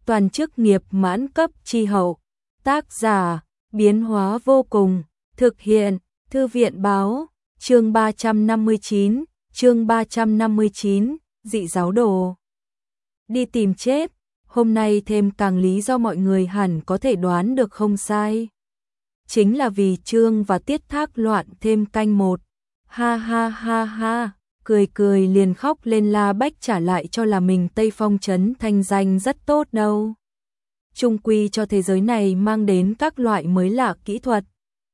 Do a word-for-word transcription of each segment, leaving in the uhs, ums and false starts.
toàn chức nghiệp mãn cấp chi hậu. Tác giả, biến hóa vô cùng, thực hiện, Thư viện báo, chương ba trăm năm mươi chín, chương ba trăm năm mươi chín, dị giáo đồ. Đi tìm chết, hôm nay thêm càng lý do mọi người hẳn có thể đoán được không sai. Chính là vì Trương và Tiết Thác loạn thêm canh một. Ha ha ha ha, cười cười liền khóc lên. La Bách trả lại cho là mình Tây Phong trấn thanh danh rất tốt đâu. Trung quy cho thế giới này mang đến các loại mới lạ kỹ thuật.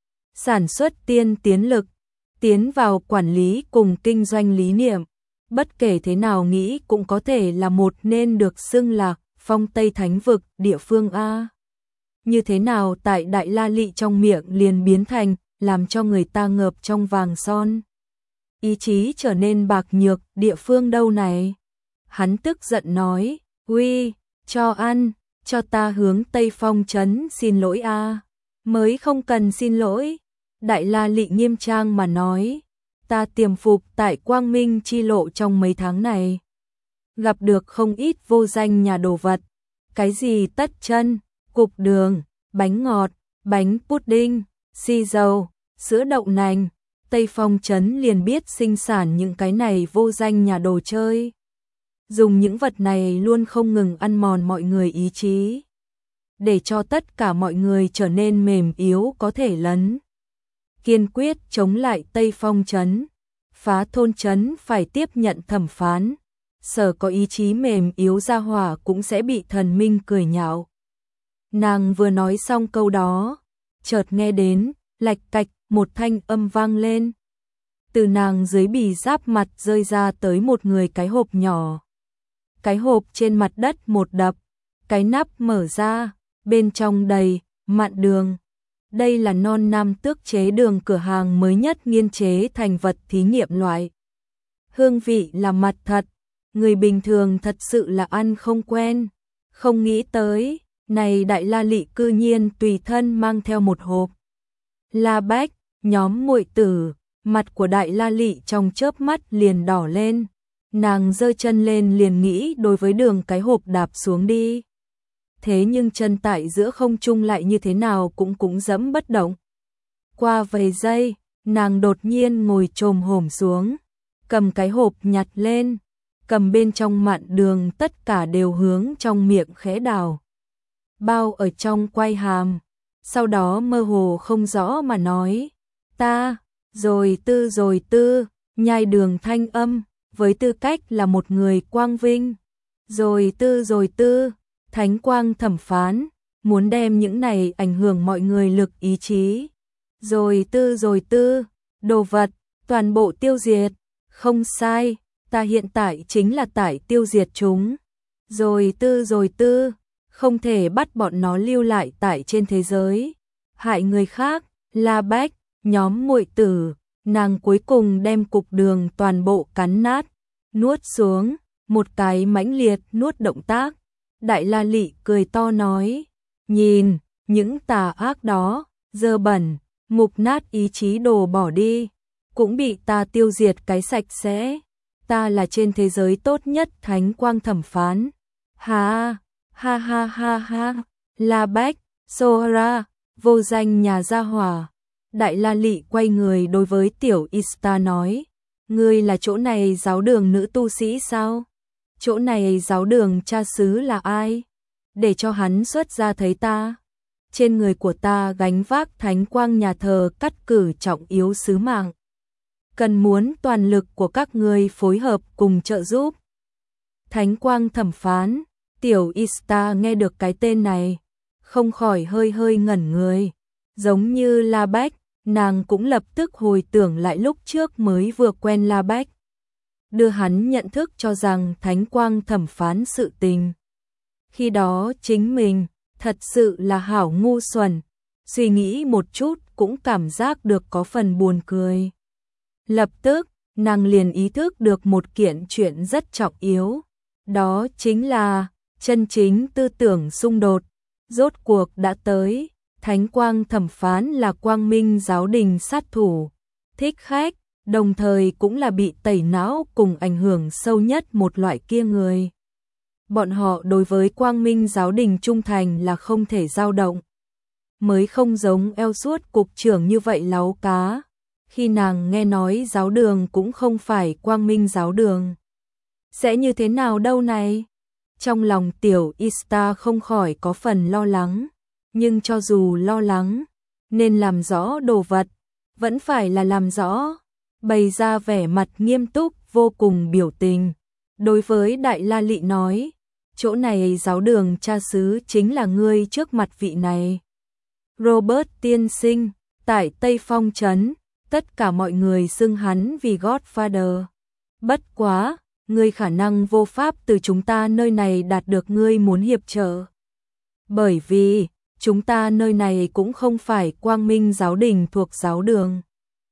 Sản xuất tiên tiến lực, tiến vào quản lý cùng kinh doanh lý niệm. Bất kể thế nào nghĩ cũng có thể là một nên được xưng là phong Tây Thánh vực địa phương A. Như thế nào tại Đại La Lị trong miệng liền biến thành làm cho người ta ngợp trong vàng son. Ý chí trở nên bạc nhược địa phương đâu này. Hắn tức giận nói, uy, cho ăn, cho ta hướng Tây Phong trấn xin lỗi A. Mới không cần xin lỗi. Đại La Lị nghiêm trang mà nói, ta tiềm phục tại Quang Minh chi lộ trong mấy tháng này. Gặp được không ít vô danh nhà đồ vật. Cái gì tất chân, cục đường, bánh ngọt, bánh pudding, xì dầu, sữa đậu nành. Tây Phong trấn liền biết sinh sản những cái này vô danh nhà đồ chơi. Dùng những vật này luôn không ngừng ăn mòn mọi người ý chí. Để cho tất cả mọi người trở nên mềm yếu có thể lấn. Kiên quyết chống lại Tây Phong trấn. Phá thôn trấn phải tiếp nhận thẩm phán. Sở có ý chí mềm yếu ra hỏa cũng sẽ bị thần minh cười nhạo. Nàng vừa nói xong câu đó, chợt nghe đến, lạch cạch, một thanh âm vang lên. Từ nàng dưới bì giáp mặt rơi ra tới một người cái hộp nhỏ. Cái hộp trên mặt đất một đập, cái nắp mở ra, bên trong đầy, mặn đường. Đây là non nam tước chế đường cửa hàng mới nhất nghiên chế thành vật thí nghiệm loại. Hương vị là mặt thật, người bình thường thật sự là ăn không quen. Không nghĩ tới, này Đại La Lị cư nhiên tùy thân mang theo một hộp. La Bách, nhóm muội tử, mặt của Đại La Lị trong chớp mắt liền đỏ lên. Nàng giơ chân lên liền nghĩ đối với đường cái hộp đạp xuống đi. Thế nhưng chân tại giữa không trung lại như thế nào cũng cũng dẫm bất động. Qua vài giây, nàng đột nhiên ngồi chồm hổm xuống, cầm cái hộp nhặt lên, cầm bên trong mặn đường tất cả đều hướng trong miệng khẽ đào. Bao ở trong quay hàm, sau đó mơ hồ không rõ mà nói, ta, rồi tư rồi tư, nhai đường thanh âm, với tư cách là một người quang vinh, rồi tư rồi tư, thánh quang thẩm phán, muốn đem những này ảnh hưởng mọi người lực ý chí, rồi tư rồi tư, đồ vật, toàn bộ tiêu diệt, không sai, ta hiện tại chính là tại tiêu diệt chúng, rồi tư rồi tư, không thể bắt bọn nó lưu lại tại trên thế giới, hại người khác. La Bách, nhóm muội tử, nàng cuối cùng đem cục đường toàn bộ cắn nát, nuốt xuống, một cái mãnh liệt nuốt động tác. Đại La Lị cười to nói, nhìn, những tà ác đó, dơ bẩn, mục nát ý chí đồ bỏ đi, cũng bị ta tiêu diệt cái sạch sẽ. Ta là trên thế giới tốt nhất thánh quang thẩm phán. Ha, ha ha ha ha, La Bách, Sohara, vô danh nhà gia hỏa. Đại La Lị quay người đối với tiểu Ista nói, ngươi là chỗ này giáo đường nữ tu sĩ sao? Chỗ này giáo đường cha xứ là ai? Để cho hắn xuất ra thấy ta. Trên người của ta gánh vác thánh quang nhà thờ cắt cử trọng yếu sứ mạng. Cần muốn toàn lực của các ngươi phối hợp cùng trợ giúp. Thánh quang thẩm phán, tiểu Ista nghe được cái tên này, không khỏi hơi hơi ngẩn người. Giống như La Bách, nàng cũng lập tức hồi tưởng lại lúc trước mới vừa quen La Bách. Đưa hắn nhận thức cho rằng thánh quang thẩm phán sự tình. Khi đó chính mình, thật sự là hảo ngu xuẩn, suy nghĩ một chút cũng cảm giác được có phần buồn cười. Lập tức, nàng liền ý thức được một kiện chuyện rất trọng yếu. Đó chính là, chân chính tư tưởng xung đột, rốt cuộc đã tới. Thánh quang thẩm phán là quang minh giáo đình sát thủ, thích khách, đồng thời cũng là bị tẩy não cùng ảnh hưởng sâu nhất một loại kia người. bọn họ đối với Quang Minh giáo đình trung thành là không thể dao động. Mới không giống eo suốt cục trưởng như vậy láu cá. Khi nàng nghe nói giáo đường cũng không phải Quang Minh giáo đường. Sẽ như thế nào đâu này? Trong lòng tiểu Ista không khỏi có phần lo lắng. Nhưng cho dù lo lắng, nên làm rõ đồ vật, vẫn phải là làm rõ. Bày ra vẻ mặt nghiêm túc vô cùng biểu tình. Đối với Đại La Lị nói, chỗ này giáo đường cha xứ chính là ngươi trước mặt vị này. Robert tiên sinh, tại Tây Phong Trấn, tất cả mọi người xưng hắn vì Godfather. Bất quá, ngươi khả năng vô pháp từ chúng ta nơi này đạt được ngươi muốn hiệp trợ. Bởi vì, chúng ta nơi này cũng không phải Quang Minh giáo đình thuộc giáo đường,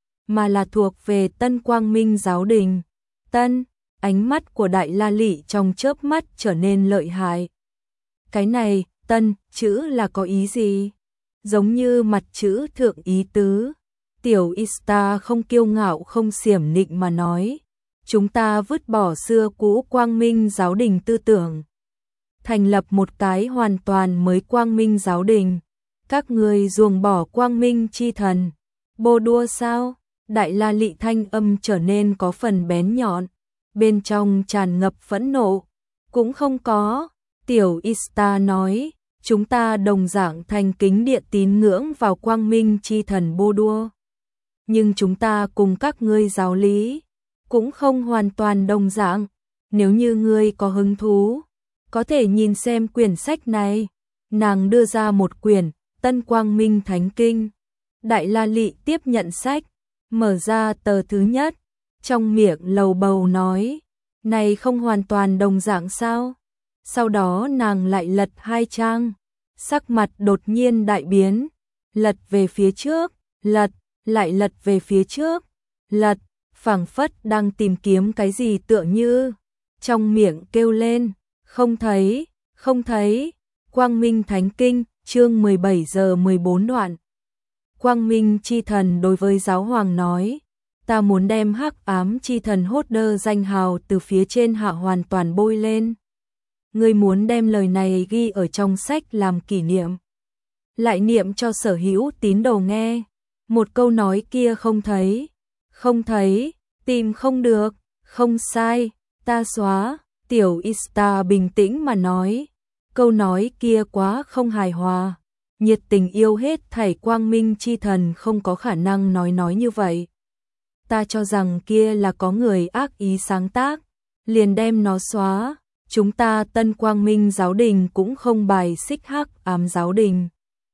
mà là thuộc về Tân Quang Minh giáo đình. Tân, ánh mắt của Đại La Lị trong chớp mắt trở nên lợi hại. Cái này, tân, chữ là có ý gì? Giống như mặt chữ thượng ý tứ. Tiểu Ista không kiêu ngạo không xiểm nịnh mà nói. Chúng ta vứt bỏ xưa cũ Quang Minh giáo đình tư tưởng. Thành lập một cái hoàn toàn mới Quang Minh giáo đình. Các người ruồng bỏ Quang Minh chi thần. Bô đua sao? Đại La Lị thanh âm trở nên có phần bén nhọn. Bên trong tràn ngập phẫn nộ. Cũng không có. Tiểu Ista nói. Chúng ta đồng dạng thành kính địa tín ngưỡng vào Quang Minh chi thần Bô đua. Nhưng chúng ta cùng các ngươi giáo lý cũng không hoàn toàn đồng dạng. Nếu như ngươi có hứng thú, có thể nhìn xem quyển sách này. Nàng đưa ra một quyển Tân Quang Minh Thánh Kinh. Đại La Lị tiếp nhận sách, mở ra tờ thứ nhất, trong miệng lầu bầu nói, này không hoàn toàn đồng dạng sao? Sau đó nàng lại lật hai trang, sắc mặt đột nhiên đại biến, lật về phía trước, lật, lại lật về phía trước, lật, phảng phất đang tìm kiếm cái gì tựa như, trong miệng kêu lên, không thấy, không thấy. Quang Minh Thánh Kinh, chương mười bảy giờ mười bốn đoạn. Quang Minh chi thần đối với giáo hoàng nói, ta muốn đem hắc ám chi thần hốt đơ danh hào từ phía trên hạ hoàn toàn bôi lên. Ngươi muốn đem lời này ghi ở trong sách làm kỷ niệm. Lại niệm cho sở hữu tín đồ nghe. Một câu nói kia không thấy, không thấy, tìm không được, không sai, ta xóa. Tiểu Ista bình tĩnh mà nói, câu nói kia quá không hài hòa. Nhiệt tình yêu hết thảy Quang Minh chi thần không có khả năng nói nói như vậy. Ta cho rằng kia là có người ác ý sáng tác, liền đem nó xóa. Chúng ta Tân Quang Minh giáo đình cũng không bài xích hắc ám giáo đình.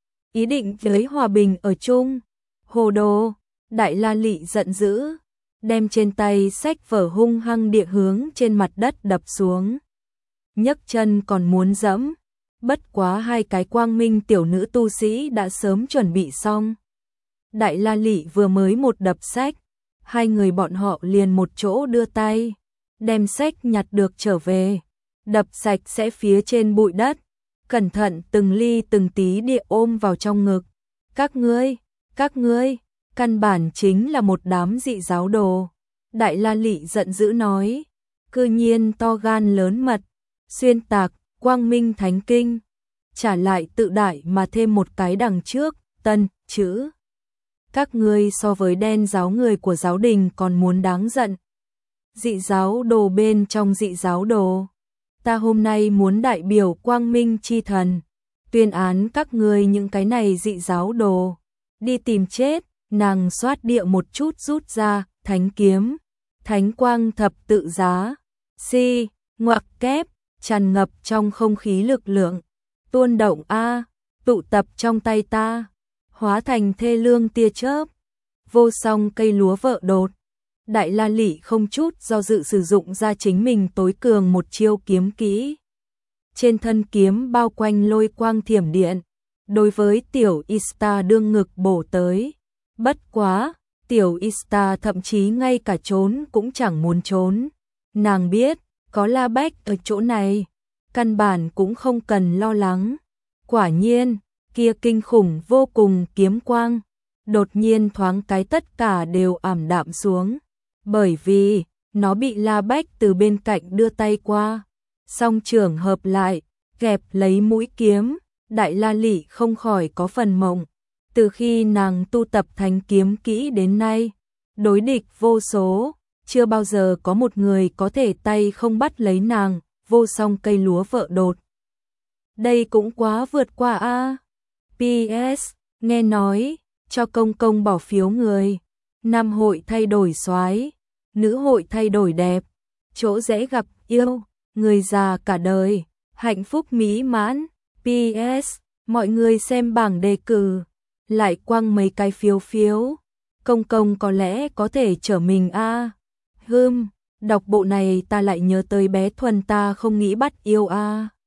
Ý định với hòa bình ở chung. Hồ đồ, Đại La Lị giận dữ, đem trên tay sách vở hung hăng địa hướng trên mặt đất đập xuống. Nhấc chân còn muốn dẫm, bất quá hai cái Quang Minh tiểu nữ tu sĩ đã sớm chuẩn bị xong. Đại La Lị vừa mới một đập sách, hai người bọn họ liền một chỗ đưa tay, đem sách nhặt được trở về, đập sạch sẽ phía trên bụi đất, cẩn thận từng ly từng tí địa ôm vào trong ngực. Các ngươi, các ngươi, căn bản chính là một đám dị giáo đồ. Đại La Lị giận dữ nói, cư nhiên to gan lớn mật, xuyên tạc Quang Minh Thánh Kinh, trả lại tự đại mà thêm một cái đằng trước, tân, chữ. Các ngươi so với đen giáo người của giáo đình còn muốn đáng giận. Dị giáo đồ bên trong dị giáo đồ. Ta hôm nay muốn đại biểu Quang Minh chi thần, tuyên án các ngươi những cái này dị giáo đồ. Đi tìm chết, nàng xoát địa một chút rút ra, thánh kiếm, thánh quang thập tự giá. Si, ngoặc kép, tràn ngập trong không khí lực lượng. Tuôn động A, tụ tập trong tay ta, hóa thành thê lương tia chớp. Vô song cây lúa vợ đột. Đại La Lị không chút do dự sử dụng ra chính mình tối cường một chiêu kiếm kỹ. Trên thân kiếm bao quanh lôi quang thiểm điện. Đối với tiểu Ista đương ngực bổ tới. Bất quá, tiểu Ista thậm chí ngay cả trốn cũng chẳng muốn trốn. Nàng biết, có La Bách ở chỗ này, căn bản cũng không cần lo lắng. Quả nhiên, kia kinh khủng vô cùng kiếm quang, đột nhiên thoáng cái tất cả đều ảm đạm xuống. Bởi vì, nó bị La Bách từ bên cạnh đưa tay qua, song trưởng hợp lại, gẹp lấy mũi kiếm, Đại La Lị không khỏi có phần mộng. Từ khi nàng tu tập thành kiếm kỹ đến nay, đối địch vô số, chưa bao giờ có một người có thể tay không bắt lấy nàng, vô song cây lúa vợ đột. Đây cũng quá vượt qua a. pê ét, nghe nói, cho công công bỏ phiếu người. Nam hội thay đổi soái, nữ hội thay đổi đẹp, chỗ dễ gặp yêu, người già cả đời, hạnh phúc mỹ mãn. pê ét, mọi người xem bảng đề cử, lại quăng mấy cái phiếu phiếu. Công công có lẽ có thể trở mình a. À. Hừm, đọc bộ này ta lại nhớ tới bé Thuần ta không nghĩ bắt yêu a. À.